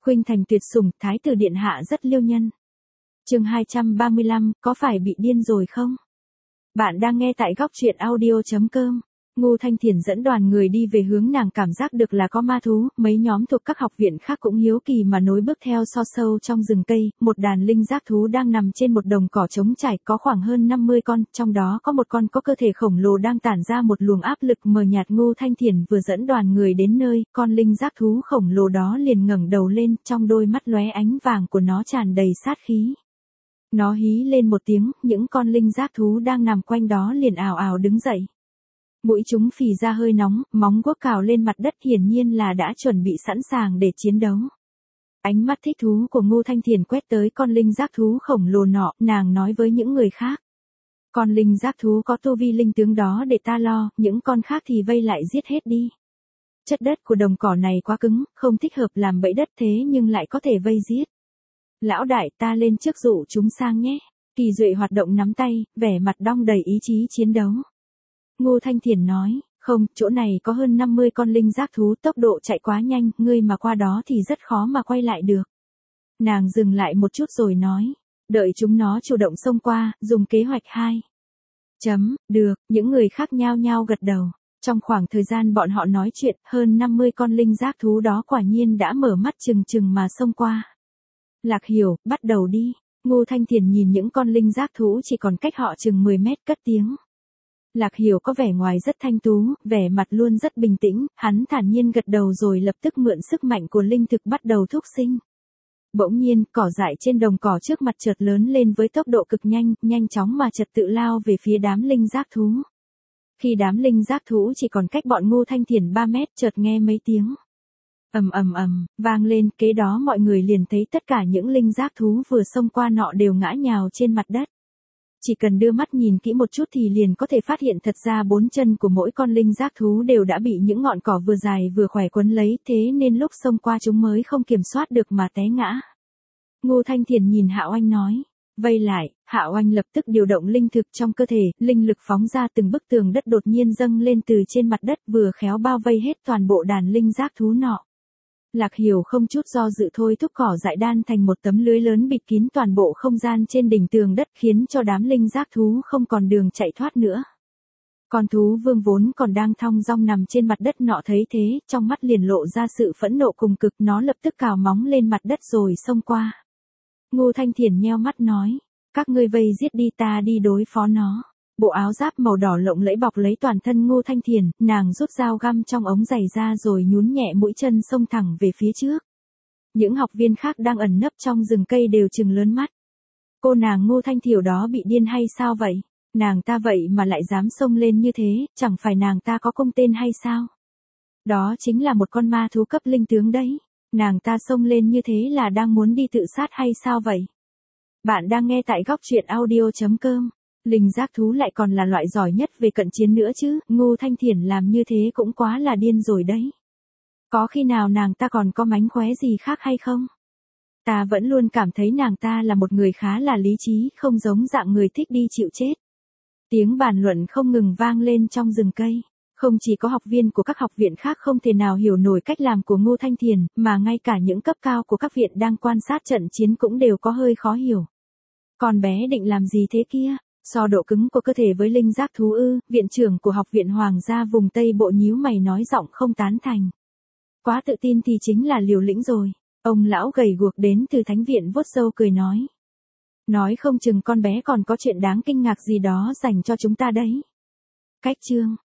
Khuynh Thành tuyệt sủng, thái tử điện hạ rất liêu nhân. Chương 235, có phải bị điên rồi không? Bạn đang nghe tại góc truyện audio.com. Ngô Thanh Thiền dẫn đoàn người đi về hướng nàng cảm giác được là có ma thú, mấy nhóm thuộc các học viện khác cũng hiếu kỳ mà nối bước theo so sâu trong rừng cây, một đàn linh giác thú đang nằm trên một đồng cỏ trống trải có khoảng hơn 50 con, trong đó có một con có cơ thể khổng lồ đang tản ra một luồng áp lực mờ nhạt. Ngô Thanh Thiền vừa dẫn đoàn người đến nơi, con linh giác thú khổng lồ đó liền ngẩng đầu lên, trong đôi mắt lóe ánh vàng của nó tràn đầy sát khí. Nó hí lên một tiếng, những con linh giác thú đang nằm quanh đó liền ào ào đứng dậy. Mũi chúng phì ra hơi nóng, móng guốc cào lên mặt đất, hiển nhiên là đã chuẩn bị sẵn sàng để chiến đấu. Ánh mắt thích thú của Ngô Thanh Thiền quét tới con linh giác thú khổng lồ nọ, nàng nói với những người khác. Con linh giác thú có tu vi linh tướng đó để ta lo, những con khác thì vây lại giết hết đi. Chất đất của đồng cỏ này quá cứng, không thích hợp làm bẫy đất thế nhưng lại có thể vây giết. Lão đại, ta lên trước dụ chúng sang nhé. Kỳ Duệ hoạt động nắm tay, vẻ mặt đong đầy ý chí chiến đấu. Ngô Thanh Thiền nói, không, chỗ này có hơn 50 con linh giác thú, tốc độ chạy quá nhanh, ngươi mà qua đó thì rất khó mà quay lại được. Nàng dừng lại một chút rồi nói, đợi chúng nó chủ động xông qua, dùng kế hoạch 2. Được, những người khác nhao nhao gật đầu. Trong khoảng thời gian bọn họ nói chuyện, hơn 50 con linh giác thú đó quả nhiên đã mở mắt trừng trừng mà xông qua. Lạc Hiểu, bắt đầu đi. Ngô Thanh Thiền nhìn những con linh giác thú chỉ còn cách họ chừng 10 mét, cất tiếng. Lạc Hiểu có vẻ ngoài rất thanh tú, vẻ mặt luôn rất bình tĩnh, hắn thản nhiên gật đầu rồi lập tức mượn sức mạnh của linh thực bắt đầu thúc sinh. Bỗng nhiên, cỏ dại trên đồng cỏ trước mặt chợt lớn lên với tốc độ cực nhanh, nhanh chóng mà trật tự lao về phía đám linh giác thú. Khi đám linh giác thú chỉ còn cách bọn Ngô Thanh Thiền 3 mét, chợt nghe mấy tiếng vang lên, kế đó mọi người liền thấy tất cả những linh giác thú vừa xông qua nọ đều ngã nhào trên mặt đất. Chỉ cần đưa mắt nhìn kỹ một chút thì liền có thể phát hiện thật ra 4 chân của mỗi con linh giác thú đều đã bị những ngọn cỏ vừa dài vừa khỏe quấn lấy, thế nên lúc xông qua chúng mới không kiểm soát được mà té ngã. Ngô Thanh Thiền nhìn Hạo Anh nói, vây lại. Hạo Anh lập tức điều động linh thực trong cơ thể, linh lực phóng ra, từng bức tường đất đột nhiên dâng lên từ trên mặt đất, vừa khéo bao vây hết toàn bộ đàn linh giác thú nọ. Lạc Hiểu không chút do dự thôi thúc cỏ dại đan thành một tấm lưới lớn bịt kín toàn bộ không gian trên đỉnh tường đất, khiến cho đám linh giác thú không còn đường chạy thoát nữa. Con thú vương vốn còn đang thong dong nằm trên mặt đất nọ thấy thế, trong mắt liền lộ ra sự phẫn nộ cùng cực, nó lập tức cào móng lên mặt đất rồi xông qua. Ngô Thanh Thiền nheo mắt nói, các ngươi vây giết đi, ta đi đối phó nó. Bộ áo giáp màu đỏ lộng lẫy bọc lấy toàn thân Ngô Thanh Thiền, nàng rút dao găm trong ống giày ra rồi nhún nhẹ mũi chân xông thẳng về phía trước. Những học viên khác đang ẩn nấp trong rừng cây đều trừng lớn mắt. Cô nàng Ngô Thanh Thiểu đó bị điên hay sao vậy? Nàng ta vậy mà lại dám xông lên như thế, chẳng phải nàng ta có công tên hay sao? Đó chính là một con ma thú cấp linh tướng đấy. Nàng ta xông lên như thế là đang muốn đi tự sát hay sao vậy? Bạn đang nghe tại góc truyện audio.com. Linh giác thú lại còn là loại giỏi nhất về cận chiến nữa chứ, Ngô Thanh Thiền làm như thế cũng quá là điên rồi đấy. Có khi nào nàng ta còn có mánh khóe gì khác hay không? Ta vẫn luôn cảm thấy nàng ta là một người khá là lý trí, không giống dạng người thích đi chịu chết. Tiếng bàn luận không ngừng vang lên trong rừng cây. Không chỉ có học viên của các học viện khác không thể nào hiểu nổi cách làm của Ngô Thanh Thiền, mà ngay cả những cấp cao của các viện đang quan sát trận chiến cũng đều có hơi khó hiểu. Con bé định làm gì thế kia? So độ cứng của cơ thể với linh giác thú ư? Viện trưởng của học viện Hoàng gia vùng Tây Bộ nhíu mày nói giọng không tán thành. Quá tự tin thì chính là liều lĩnh rồi. Ông lão gầy guộc đến từ thánh viện vuốt râu cười nói. Nói không chừng con bé còn có chuyện đáng kinh ngạc gì đó dành cho chúng ta đấy. Cách chương